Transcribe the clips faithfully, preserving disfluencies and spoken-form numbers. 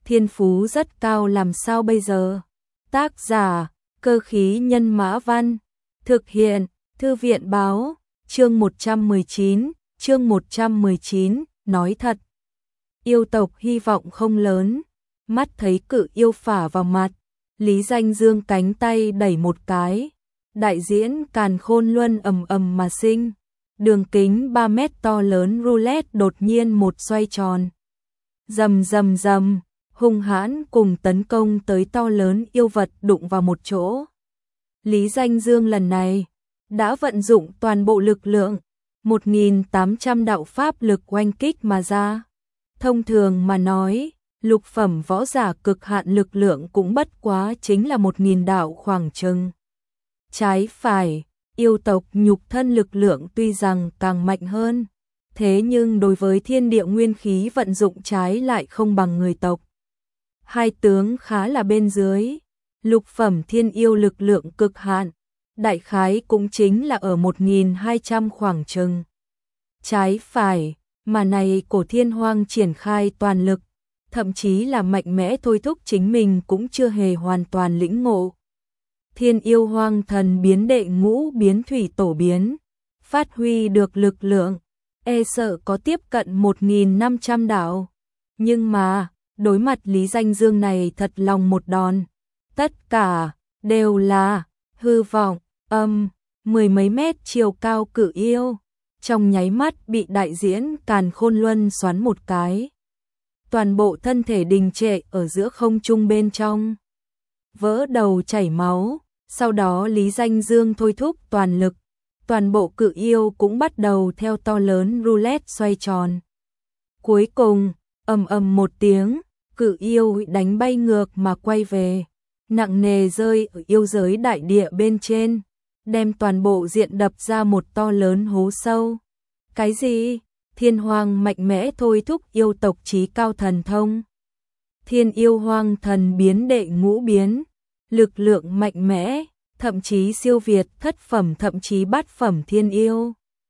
thiên phú rất cao làm sao bây giờ? Tác giả, Cơ khí nhân mã văn, thực hiện, Thư viện báo, chương một trăm mười chín, chương một trăm mười chín, nói thật. Yêu tộc hy vọng không lớn, mắt thấy cự yêu phả vào mặt, Lý Danh Dương cánh tay đẩy một cái, đại diễn Càn Khôn Luân ầm ầm mà sinh, đường kính ba mét to lớn roulette đột nhiên một xoay tròn. Rầm rầm rầm, hung hãn cùng tấn công tới to lớn yêu vật đụng vào một chỗ. Lý Danh Dương lần này đã vận dụng toàn bộ lực lượng, một nghìn tám trăm đạo pháp lực oanh kích mà ra. Thông thường mà nói, lục phẩm võ giả cực hạn lực lượng cũng bất quá chính là một nghìn đạo khoảng chừng. Trái phải, yêu tộc nhục thân lực lượng tuy rằng càng mạnh hơn, thế nhưng đối với thiên địa nguyên khí vận dụng trái lại không bằng người tộc. Hai tướng khá là bên dưới, lục phẩm thiên yêu lực lượng cực hạn, đại khái cũng chính là ở một nghìn hai trăm khoảng chừng. Trái phải, mà này Cổ Thiên Hoang triển khai toàn lực, thậm chí là mạnh mẽ thôi thúc chính mình cũng chưa hề hoàn toàn lĩnh ngộ. Thiên yêu hoang thần biến đệ ngũ biến thủy tổ biến, phát huy được lực lượng, e sợ có tiếp cận một nghìn năm trăm đạo. Nhưng mà, đối mặt Lý Danh Dương này thật lòng một đòn, tất cả đều là hư vọng, âm, mười mấy mét chiều cao cự yêu, trong nháy mắt bị đại diễn Càn Khôn Luân xoắn một cái. Toàn bộ thân thể đình trệ ở giữa không trung bên trong, vỡ đầu chảy máu, sau đó Lý Danh Dương thôi thúc toàn lực, toàn bộ cự yêu cũng bắt đầu theo to lớn roulette xoay tròn. Cuối cùng, ầm ầm một tiếng, cự yêu đánh bay ngược mà quay về, nặng nề rơi ở yêu giới đại địa bên trên, đem toàn bộ diện đập ra một to lớn hố sâu. Cái gì? Thiên Hoang mạnh mẽ thôi thúc yêu tộc chí cao thần thông. Thiên yêu hoang thần biến đệ ngũ biến, lực lượng mạnh mẽ, thậm chí siêu việt thất phẩm thậm chí bát phẩm thiên yêu.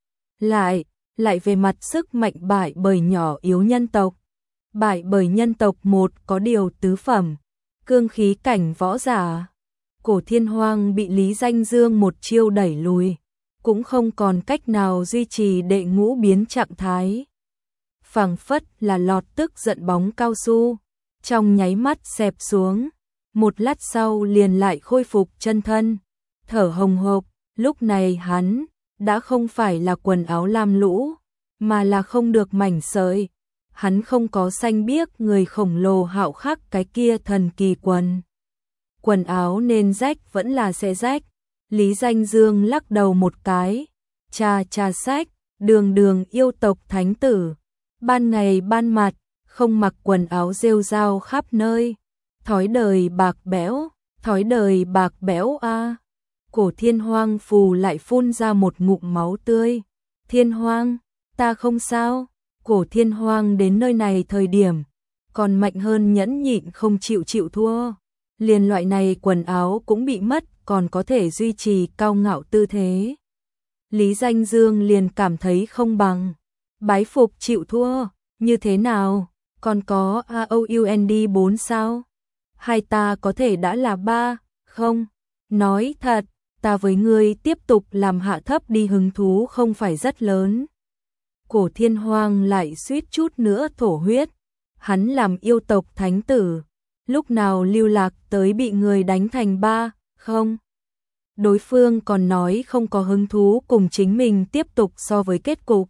Lại, lại về mặt sức mạnh bại bởi nhỏ yếu nhân tộc. Bại bởi nhân tộc một có điều tứ phẩm, cương khí cảnh võ giả. Cổ Thiên Hoang bị Lý Danh Dương một chiêu đẩy lùi, cũng không còn cách nào duy trì đệ ngũ biến trạng thái. Phảng phất là lọt tức giận bóng cao su, trong nháy mắt xẹp xuống, một lát sau liền lại khôi phục chân thân, thở hồng hộc. Lúc này hắn đã không phải là quần áo lam lũ, mà là không được mảnh sợi. Hắn không có xanh biếc người khổng lồ hạo khắc cái kia thần kỳ quần. Quần áo nên rách vẫn là sẽ rách. Lý Danh Dương lắc đầu một cái, cha cha sách, đường đường yêu tộc thánh tử, ban ngày ban mặt, không mặc quần áo rêu rao khắp nơi, thói đời bạc bẽo, thói đời bạc bẽo a. À. Cổ Thiên Hoang phù lại phun ra một ngụm máu tươi. Thiên Hoang, ta không sao. Cổ Thiên Hoang đến nơi này thời điểm, còn mạnh hơn nhẫn nhịn không chịu chịu thua. Liền loại này quần áo cũng bị mất, còn có thể duy trì cao ngạo tư thế. Lý Danh Dương liền cảm thấy không bằng. Bái phục chịu thua, như thế nào? Còn có a o u n d bốn sao? Hai ta có thể đã là ba, không? Nói thật, ta với ngươi tiếp tục làm hạ thấp đi hứng thú không phải rất lớn. Cổ Thiên Hoang lại suýt chút nữa thổ huyết. Hắn làm yêu tộc thánh tử, lúc nào lưu lạc tới bị người đánh thành ba, không? Đối phương còn nói không có hứng thú cùng chính mình tiếp tục so với kết cục.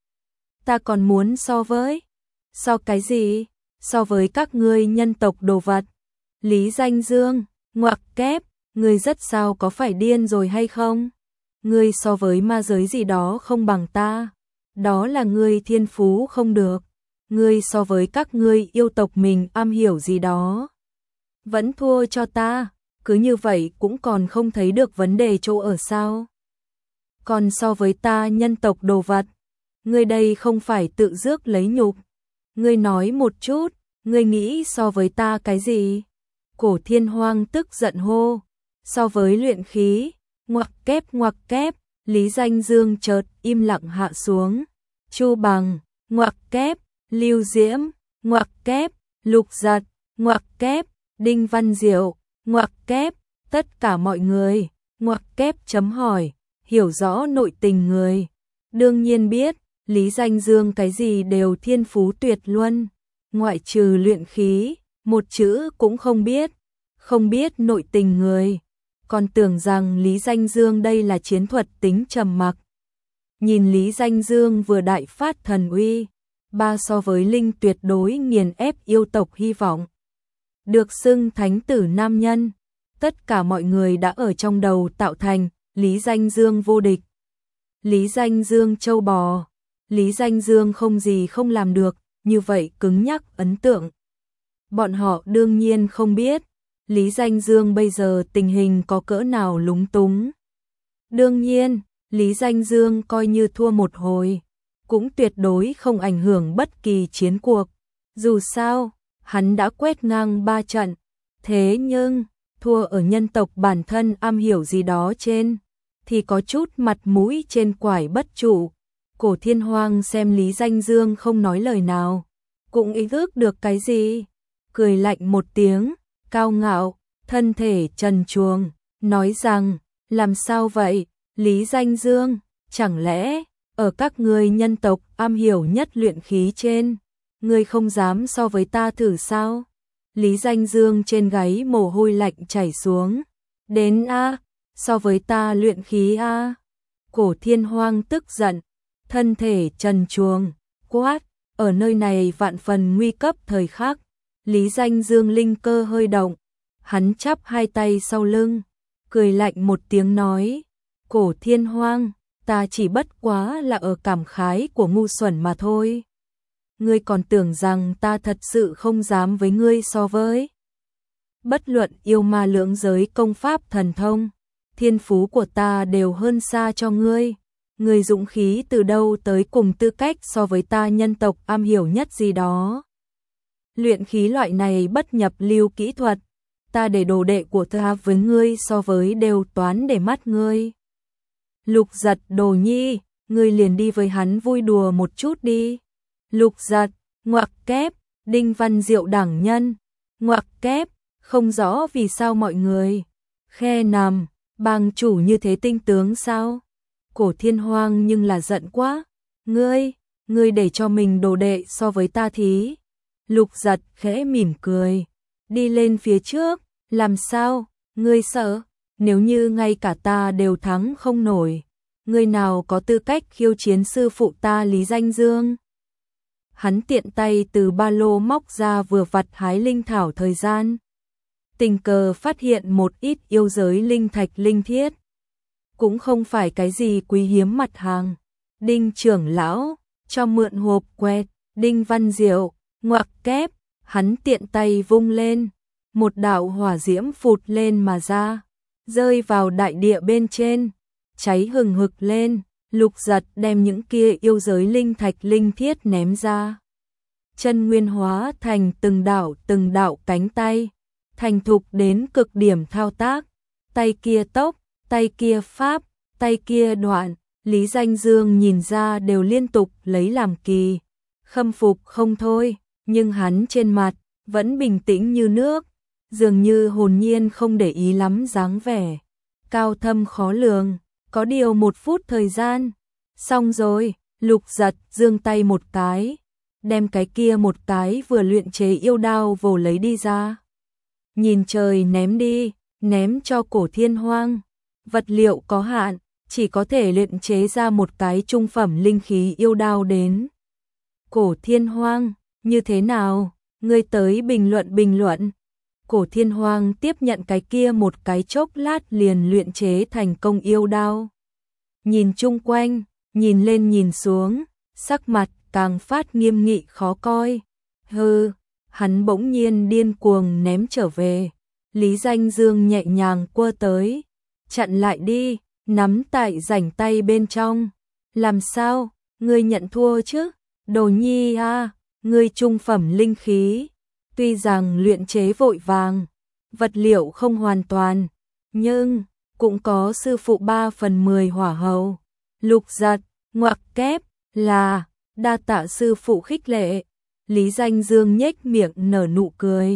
Ta còn muốn so với? So cái gì? So với các ngươi nhân tộc đồ vật. Lý Danh Dương, ngoặc kép, ngươi rất sao có phải điên rồi hay không? Ngươi so với ma giới gì đó không bằng ta. Đó là ngươi thiên phú không được. Ngươi so với các ngươi yêu tộc mình am hiểu gì đó. Vẫn thua cho ta, cứ như vậy cũng còn không thấy được vấn đề chỗ ở sao. Còn so với ta nhân tộc đồ vật, ngươi đây không phải tự rước lấy nhục. Ngươi nói một chút, ngươi nghĩ so với ta cái gì? Cổ Thiên Hoang tức giận hô, so với luyện khí, ngoặc kép ngoặc kép, Lý Danh Dương chợt im lặng hạ xuống. Chu Bằng, ngoặc kép, Lưu Diễm, ngoặc kép, Lục Giật, ngoặc kép, Đinh Văn Diệu, ngoặc kép, tất cả mọi người, ngoặc kép chấm hỏi, hiểu rõ nội tình người. Đương nhiên biết, Lý Danh Dương cái gì đều thiên phú tuyệt luân, ngoại trừ luyện khí, một chữ cũng không biết, không biết nội tình người. Còn tưởng rằng Lý Danh Dương đây là chiến thuật tính trầm mặc. Nhìn Lý Danh Dương vừa đại phát thần uy, ba so với linh tuyệt đối nghiền ép yêu tộc hy vọng. Được xưng thánh tử nam nhân, tất cả mọi người đã ở trong đầu tạo thành Lý Danh Dương vô địch. Lý Danh Dương châu bò, Lý Danh Dương không gì không làm được, như vậy cứng nhắc ấn tượng. Bọn họ đương nhiên không biết, Lý Danh Dương bây giờ tình hình có cỡ nào lúng túng. Đương nhiên, Lý Danh Dương coi như thua một hồi, cũng tuyệt đối không ảnh hưởng bất kỳ chiến cuộc. Dù sao, hắn đã quét ngang ba trận, thế nhưng, thua ở nhân tộc bản thân am hiểu gì đó trên, thì có chút mặt mũi trên quải bất trụ. Cổ Thiên Hoang xem Lý Danh Dương không nói lời nào, cũng ý thức được cái gì, cười lạnh một tiếng, cao ngạo, thân thể trần truồng, nói rằng, làm sao vậy, Lý Danh Dương, chẳng lẽ, ở các ngươi nhân tộc am hiểu nhất luyện khí trên, ngươi không dám so với ta thử sao? Lý Danh Dương trên gáy mồ hôi lạnh chảy xuống, đến a, so với ta luyện khí a. Cổ Thiên Hoang tức giận, thân thể trần truồng, quát, ở nơi này vạn phần nguy cấp thời khắc, Lý Danh Dương linh cơ hơi động, hắn chắp hai tay sau lưng, cười lạnh một tiếng nói, Cổ Thiên Hoang, ta chỉ bất quá là ở cảm khái của ngu xuẩn mà thôi. Ngươi còn tưởng rằng ta thật sự không dám với ngươi so với. Bất luận yêu ma lưỡng giới công pháp thần thông, thiên phú của ta đều hơn xa cho ngươi. Ngươi dũng khí từ đâu tới cùng tư cách so với ta nhân tộc am hiểu nhất gì đó. Luyện khí loại này bất nhập lưu kỹ thuật, ta để đồ đệ của ta với ngươi so với đều toán để mắt ngươi. Lục Giật đồ nhi, ngươi liền đi với hắn vui đùa một chút đi. Lục Giật, ngoặc kép, Đinh Văn Diệu đẳng nhân, ngoặc kép, không rõ vì sao mọi người. Khe nằm, bang chủ như thế tinh tướng sao? Cổ Thiên Hoang nhưng là giận quá. Ngươi, ngươi để cho mình đồ đệ so với ta thí. Lục Giật khẽ mỉm cười, đi lên phía trước, làm sao, ngươi sợ, nếu như ngay cả ta đều thắng không nổi, ngươi nào có tư cách khiêu chiến sư phụ ta Lý Danh Dương. Hắn tiện tay từ ba lô móc ra vừa vặt hái linh thảo thời gian. Tình cờ phát hiện một ít yêu giới linh thạch linh thiết. Cũng không phải cái gì quý hiếm mặt hàng. Đinh trưởng lão, cho mượn hộp quẹt, Đinh Văn Diệu, ngoặc kép, hắn tiện tay vung lên. Một đạo hỏa diễm phụt lên mà ra, rơi vào đại địa bên trên, cháy hừng hực lên. Lục Giật đem những kia yêu giới linh thạch linh thiết ném ra. Chân nguyên hóa thành từng đạo từng đạo cánh tay, thành thục đến cực điểm thao tác. Tay kia tốc, tay kia pháp, tay kia đoạn, Lý Danh Dương nhìn ra đều liên tục lấy làm kỳ. Khâm phục không thôi, nhưng hắn trên mặt vẫn bình tĩnh như nước, dường như hồn nhiên không để ý lắm dáng vẻ. Cao thâm khó lường. Có điều một phút thời gian, xong rồi, Lục Giật giương tay một cái, đem cái kia một cái vừa luyện chế yêu đao vồ lấy đi ra. Nhìn trời ném đi, ném cho Cổ Thiên Hoang. Vật liệu có hạn, chỉ có thể luyện chế ra một cái trung phẩm linh khí yêu đao đến. Cổ Thiên Hoang, như thế nào? Ngươi tới bình luận bình luận. Cổ Thiên Hoang tiếp nhận cái kia một cái chốc lát liền luyện chế thành công yêu đao. Nhìn chung quanh, nhìn lên nhìn xuống, sắc mặt càng phát nghiêm nghị khó coi. Hừ, hắn bỗng nhiên điên cuồng ném trở về. Lý Danh Dương nhẹ nhàng quơ tới, chặn lại đi, nắm tại rảnh tay bên trong. Làm sao, ngươi nhận thua chứ? Đồ nhi a, ngươi trung phẩm linh khí. Tuy rằng luyện chế vội vàng, vật liệu không hoàn toàn, nhưng cũng có sư phụ ba phần mười hỏa hầu. Lục Giật, ngoặc kép, là, đa tạ sư phụ khích lệ. Lý Danh Dương nhếch miệng nở nụ cười,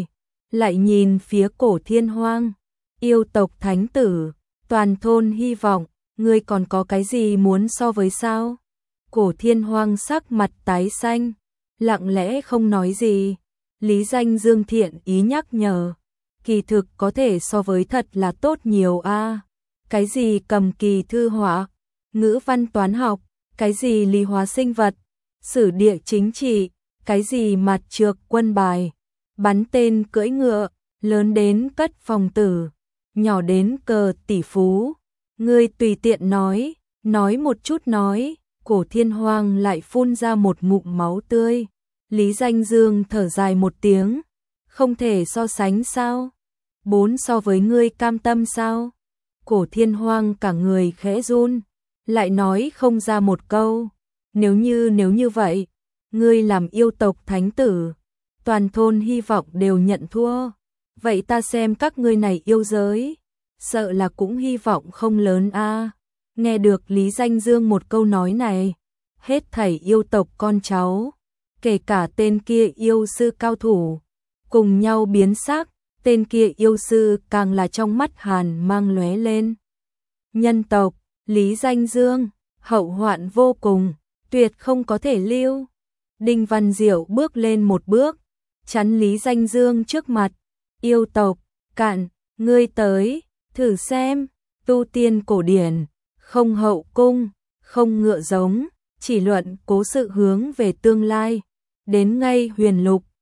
lại nhìn phía Cổ Thiên Hoang, yêu tộc thánh tử, toàn thôn hy vọng, ngươi còn có cái gì muốn so với sao? Cổ Thiên Hoang sắc mặt tái xanh, lặng lẽ không nói gì. Lý Danh Dương thiện ý nhắc nhở, kỳ thực có thể so với thật là tốt nhiều a. Cái gì cầm kỳ thư họa, ngữ văn toán học, cái gì lý hóa sinh vật, sử địa chính trị, cái gì mặt trược quân bài, bắn tên cưỡi ngựa, lớn đến cất phòng tử, nhỏ đến cờ tỷ phú. Ngươi tùy tiện nói, nói một chút nói. Cổ Thiên Hoang lại phun ra một ngụm máu tươi. Lý Danh Dương thở dài một tiếng, không thể so sánh sao? Bốn so với ngươi cam tâm sao? Cổ Thiên Hoang cả người khẽ run, lại nói không ra một câu. Nếu như nếu như vậy, ngươi làm yêu tộc thánh tử, toàn thôn hy vọng đều nhận thua. Vậy ta xem các ngươi này yêu giới, sợ là cũng hy vọng không lớn a. Nghe được Lý Danh Dương một câu nói này, hết thảy yêu tộc con cháu, kể cả tên kia yêu sư cao thủ, cùng nhau biến sắc. Tên kia yêu sư càng là trong mắt hàn mang lóe lên. Nhân tộc, Lý Danh Dương, hậu hoạn vô cùng, tuyệt không có thể lưu. Đinh Văn Diệu bước lên một bước, chắn Lý Danh Dương trước mặt. Yêu tộc, cạn, ngươi tới, thử xem, tu tiên cổ điển, không hậu cung, không ngựa giống, chỉ luận cố sự hướng về tương lai. Đến ngay huyền lục,